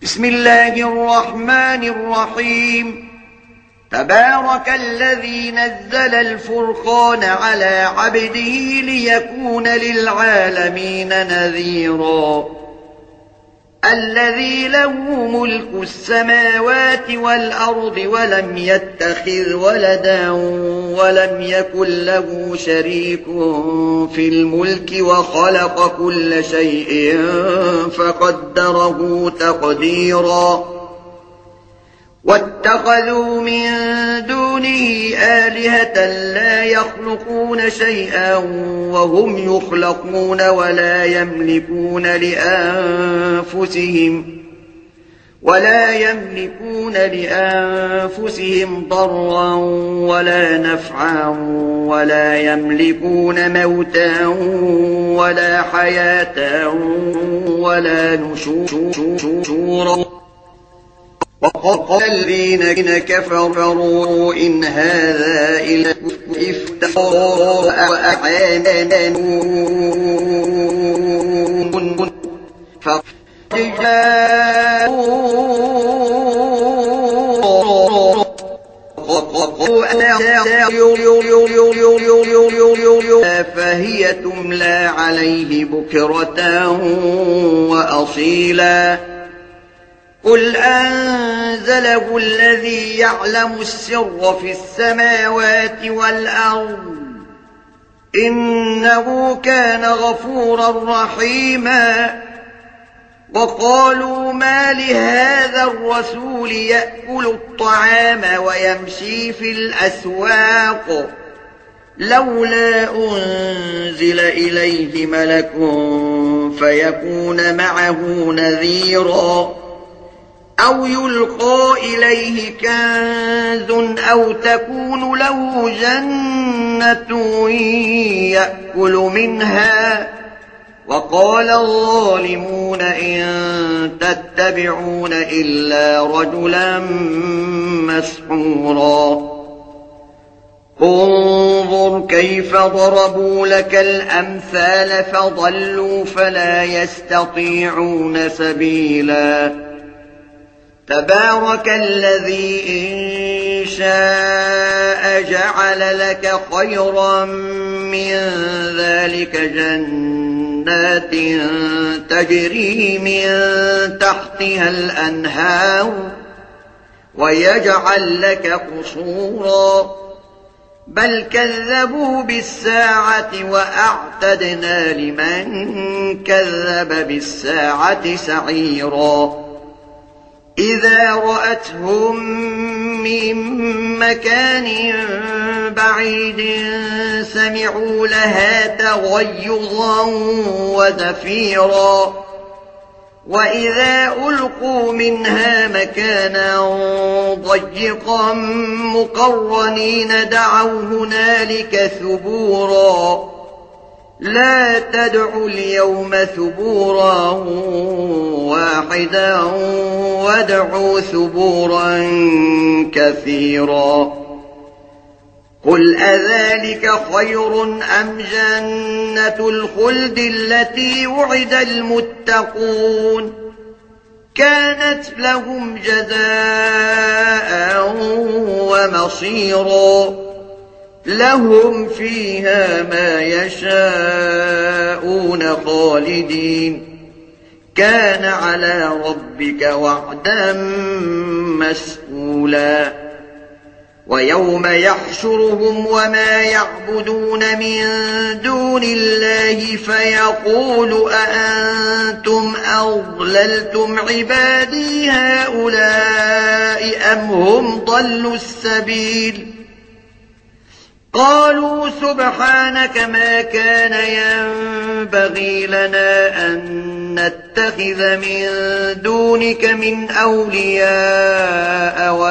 بسم الله الرحمن الرحيم. تبارك الذي نزل الفرقان على عبده ليكون للعالمين نذيرا. الذي له ملك السماوات والأرض ولم يتخذ ولدا ولم يكن له شريك في الملك وخلق كل شيء فقدره تقديرا. واتخذوا من دونه آلهة لا يخلقون شيئا وهم يخلقون ولا يملكون لأنفسهم ضرا ولا نفعا ولا يملكون موتا ولا حياة ولا نشورا. وقال الذين كفروا إن هذا إلا افتراء وأعانون فقد فهي تملى عليه بكرة وأصيلا. قل أنزله الذي يعلم السر في السماوات والأرض إنه كان غفورا رحيما. وقالوا ما لهذا الرسول يأكل الطعام ويمشي في الأسواق لولا أنزل إليه ملك فيكون معه نذيرا أو يلقى إليه كنز أو تكون له جنة يأكل منها. وقال الظالمون إن تتبعون إلا رجلا مسحورا. انظر كيف ضربوا لك الأمثال فضلوا فلا يستطيعون سبيلا. تبارك الذي إن شاء جعل لك خيرا من ذلك جنات تجري من تحتها الأنهار ويجعل لك قصورا. بل كذبوا بالساعة وأعتدنا لمن كذب بالساعة سعيرا. إذا رأتهم من مكان بعيد سمعوا لها تغيظا وزفيرا. وإذا ألقوا منها مكانا ضيقا مقرنين دعوا هنالك ثبورا. لا تدعوا اليوم ثبورا واحدا وادعوا ثبورا كثيرا. قل أذلك خير أم جنة الخلد التي وعد المتقون كانت لهم جزاء ومصيرا. لهم فيها ما يشاءون خالدين كان على ربك وعدا مسئولا. ويوم يحشرهم وما يعبدون من دون الله فيقول أأنتم أضللتم عبادي هؤلاء أم هم ضلوا السبيل. قالوا سبحانك ما كان ينبغي لنا أن نتخذ من دونك من أولياء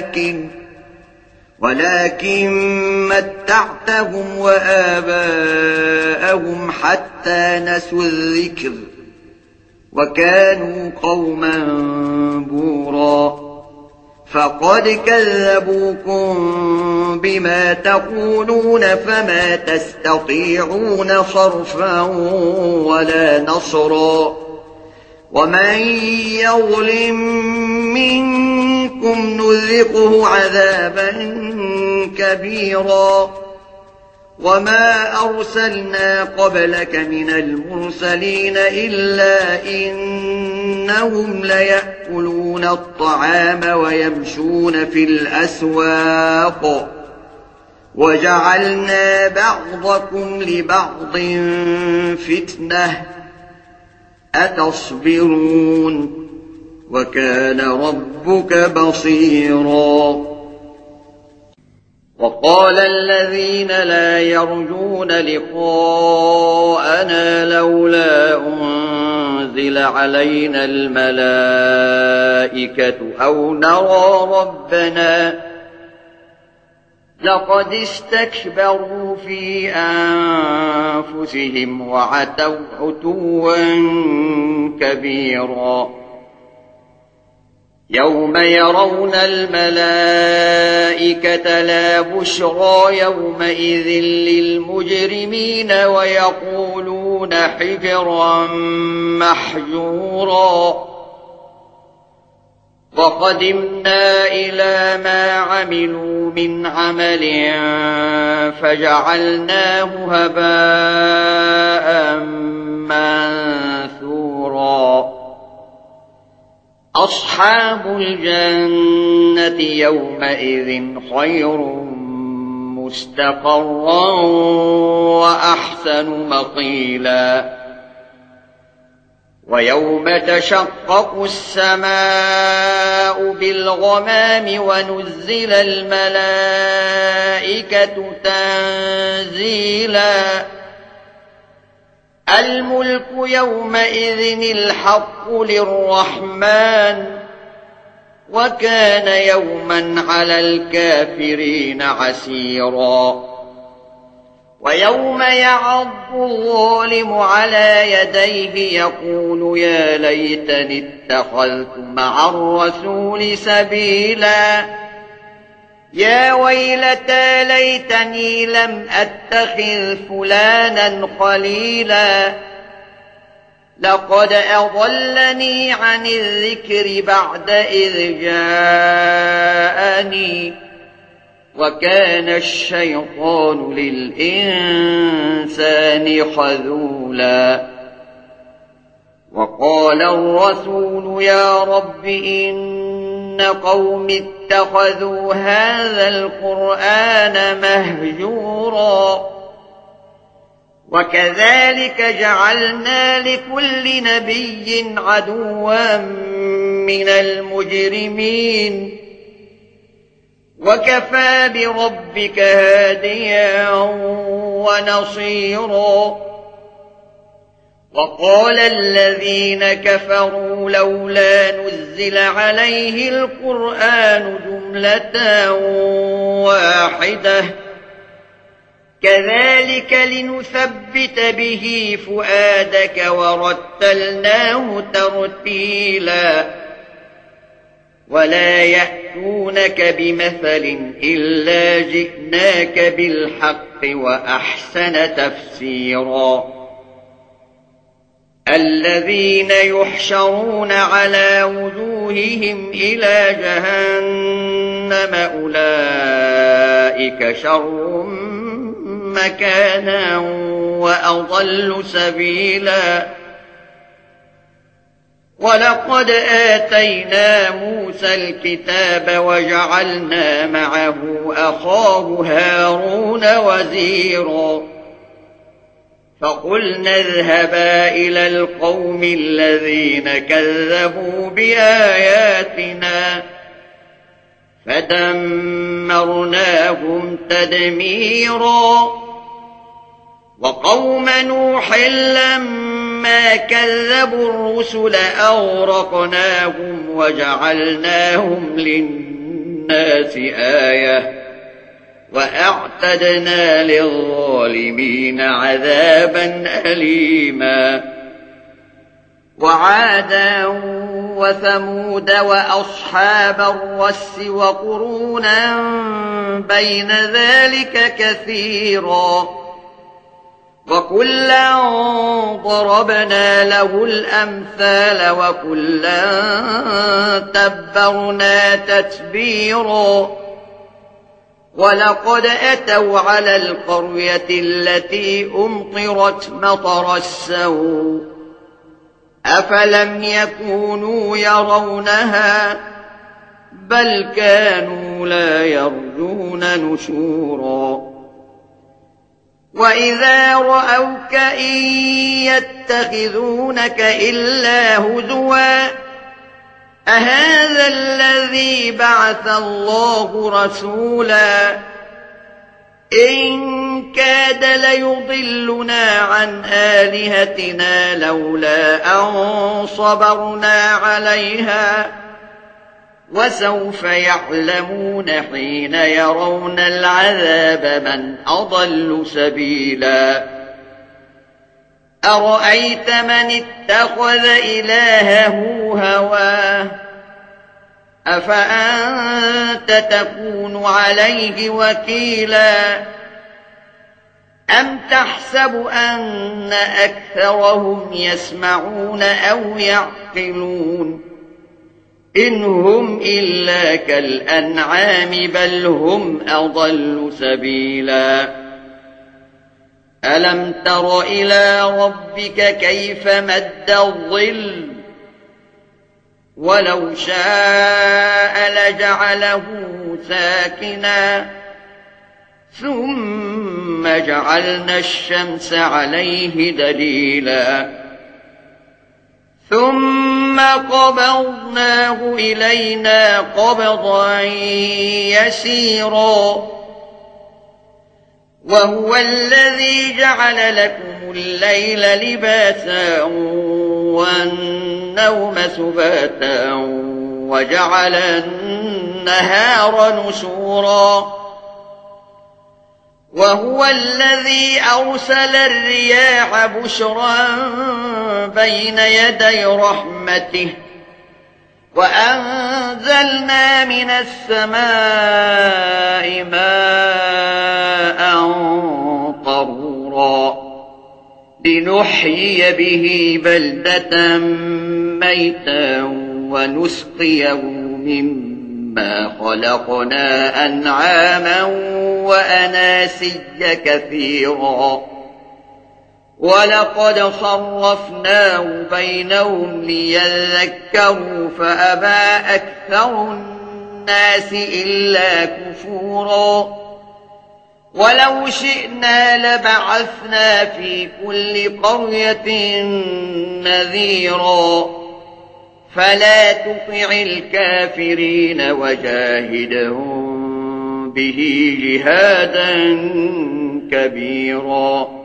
ولكن متعتهم وآباءهم حتى نسوا الذكر وكانوا قوما بورا. فقد كذبوكم بما تقولون فما تستطيعون صرفا ولا نصرا ومن يظلم منكم نذقه عذابا كبيرا وما أرسلنا قبلك من المرسلين إلا إنهم ليأكلون الطعام ويمشون في الأسواق وجعلنا بعضكم لبعض فتنة أتصبرون وكان ربك بصيرا وقال الذين لا يرجون لقاءنا لولا أنزل علينا الملائكة أو نرى ربنا لقد استكبروا في أنفسهم وعتوا عتوا كبيرا يوم يرون الملائكة لا بشرى يومئذ للمجرمين ويقولون حجرا محجورا وقدمنا إلى ما عملوا من عمل فجعلناه هباء منثورا أصحاب الجنة يومئذ خير مستقرا وأحسن مقيلا ويوم تشقق السماء بالغمام ونزل الملائكة تنزيلا الملك يومئذ الحق للرحمن وكان يوما على الكافرين عسيرا ويوم يعض الظالم على يديه يقول يا ليتني اتخذت مع الرسول سبيلا يا ويلتى ليتني لم أتخذ فلانا خليلا لقد أضلني عن الذكر بعد إذ جاءني وكان الشيطان للإنسان خذولا وقال الرسول يا رب إن قوم اتخذوا هذا القرآن مهجورا وكذلك جعلنا لكل نبي عدوا من المجرمين وكفى بربك هاديا ونصيرا وقال الذين كفروا لولا نزل عليه القرآن جملة واحدة كذلك لنثبت به فؤادك ورتلناه ترتيلا ولا يأتونك بمثل إلا جئناك بالحق وأحسن تفسيرا الذين يحشرون على وجوههم إلى جهنم أولئك شر مكانا وأضل سبيلا ولقد آتينا موسى الكتاب وجعلنا معه أخاه هارون وزيرا فقلنا اذهبا إلى القوم الذين كذبوا بآياتنا فدمرناهم تدميرا وقوم نوح لما كذبوا الرسل أغرقناهم وجعلناهم للناس آية وأعتدنا للظالمين عذابا أليما وعادا وثمود وأصحاب الرس وقرونا بين ذلك كثيرا وكلا ضربنا له الأمثال وكلا تبرنا تتبيرا ولقد أتوا على القرية التي أمطرت مطر السوء أفلم يكونوا يرونها بل كانوا لا يرجون نشورا وإذا رأوك إن يتخذونك إلا هزوا أهذا الذي بعث الله رسولا إن كاد ليضلنا عن آلهتنا لولا أن صبرنا عليها وسوف يعلمون حين يرون العذاب من أضل سبيلا أرأيت من اتخذ إلهه هواه أفأنت تكون عليه وكيلا أم تحسب أن أكثرهم يسمعون أو يعقلون إن هم إلا كالأنعام بل هم أضل سبيلا ألم تر إلى ربك كيف مد الظل ولو شاء لجعله ساكنا ثم جعلنا الشمس عليه دليلا ثم قبضناه إلينا قبضا يسيرا وهو الذي جعل لكم الليل لباسا والنوم سباتا وجعل النهار نشورا وهو الذي أرسل الرياح بشرا بين يدي رحمته وأنزلنا من السماء ماء طهورا لنحيي به بلدة ميتا ونسقيه مما خلقنا أنعاما وأناسيا كثيرا ولقد صرفناه بينهم ليذكروا فأبى أكثر الناس إلا كفورا ولو شئنا لبعثنا في كل قرية نذيرا فلا تطع الكافرين وجاهدهم به جهادا كبيرا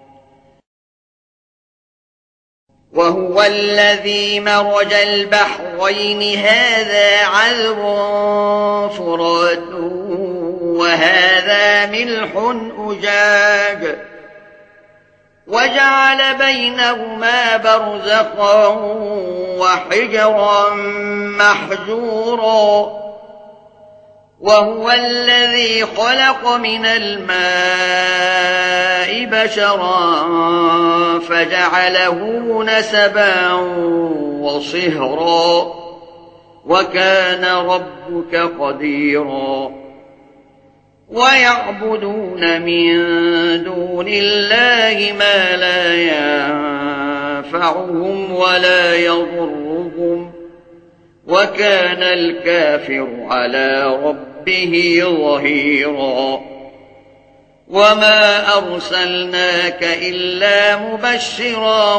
وهو الذي مرج البحرين هذا عذب فرات وهذا ملح أجاج وجعل بينهما برزخا وحجرا محجورا وهو الذي خلق من الماء بشرا فجعله نسبا وصهرا وكان ربك قديرا ويعبدون من دون الله ما لا ينفعهم ولا يضرهم وكان الكافر على ربه ظهيرا وما أرسلناك إلا مبشرا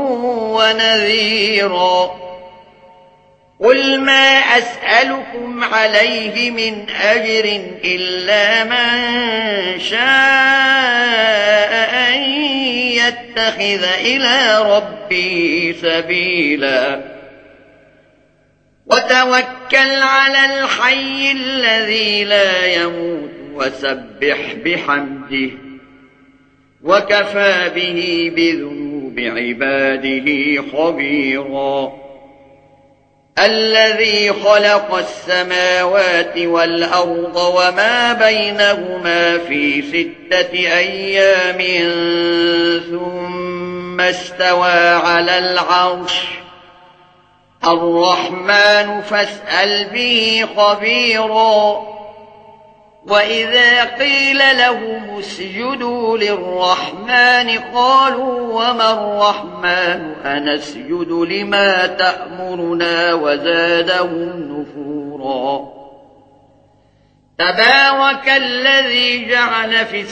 ونذيرا قل ما أسألكم عليه من أجر إلا من شاء أن يتخذ إلى ربه سبيلا وتوكل على الحي الذي لا يموت وسبح بحمده وكفى به بذنوب عباده خبيرا الذي خلق السماوات والأرض وما بينهما في 6 أيام ثم استوى على العرش الرحمن فاسأل به خبيرا. وإذا قيل لهم اسجدوا للرحمن قالوا وما الرحمن أنسجد لما تأمرنا وزادهم نفورا. تبارك الذي جعل في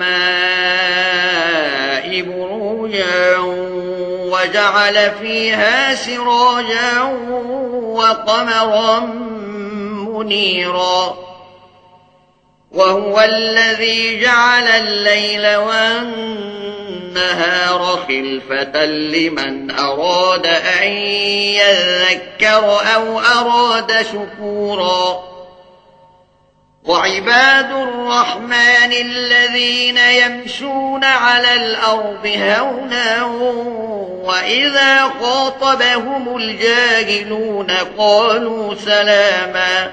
السماء بروجا وجعل فيها سراجا وقمرا منيرا. وهو الذي جعل الليل والنهار خلفة لمن أراد أن يذكر أو أراد شكورا. وعباد الرحمن الذين يمشون على الأرض هونا وإذا خاطبهم الجاهلون قالوا سلاما.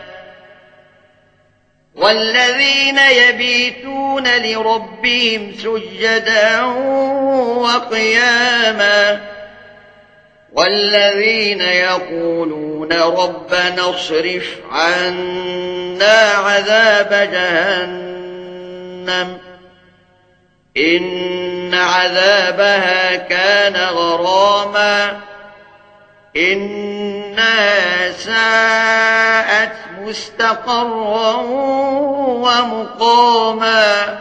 والذين يبيتون لربهم سجدا وقياما. والذين يقولون ربنا اصرف عنا عذاب جهنم إن عذابها كان غراما إنها ساءت مستقرا ومقاما.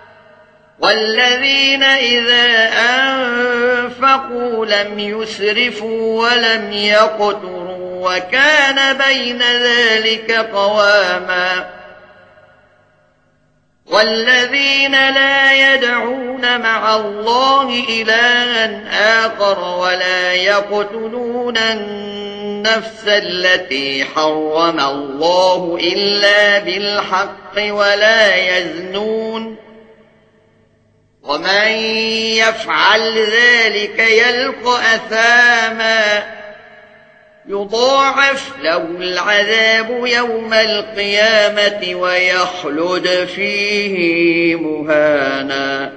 والذين إذا أنفقوا لم يسرفوا ولم يقتروا وكان بين ذلك قواما. والذين لا يدعون مع الله إلها آخر ولا يقتلون النفس التي حرم الله إلا بالحق ولا يزنون ومن يفعل ذلك يلقى أثاما يضاعف له العذاب يوم القيامة ويخلد فيه مهانا.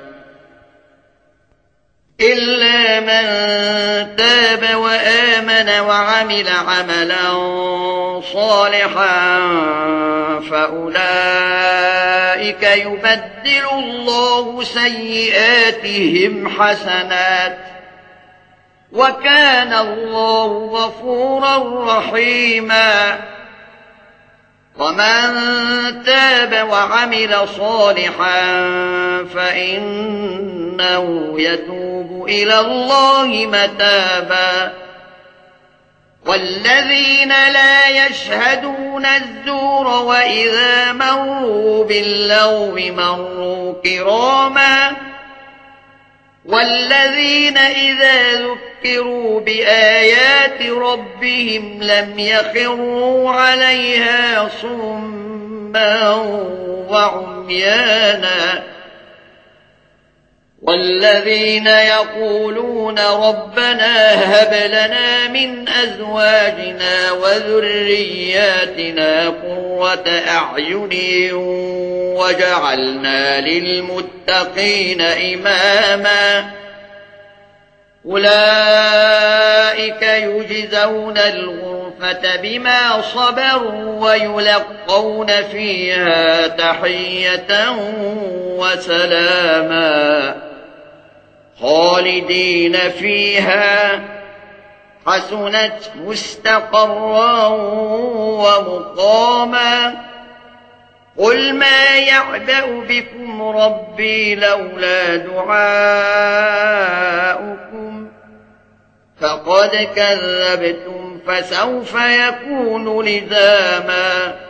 إلا من تاب وآمن وعمل عملا صالحا فأولئك يبدل الله سيئاتهم حسنات وكان الله غفورا رحيما. ومن تاب وعمل صالحا فإنه يتوب إلى الله متابا. والذين لا يشهدون الزور وإذا مروا باللغو مروا كراما. والذين إذا ذكروا بآيات ربهم لم يخروا عليها صما وعميانا. والذين يقولون ربنا هب لنا من أزواجنا وذرياتنا قرة أعين وجعلنا للمتقين إماما. أولئك يجزون الغرفة بما صبروا ويلقون فيها تحية وسلاما خالدين فيها حسنت مستقرا ومقاما. قل ما يعبأ بكم ربي لولا دعاؤكم فقد كذبتم فسوف يكون لزاما.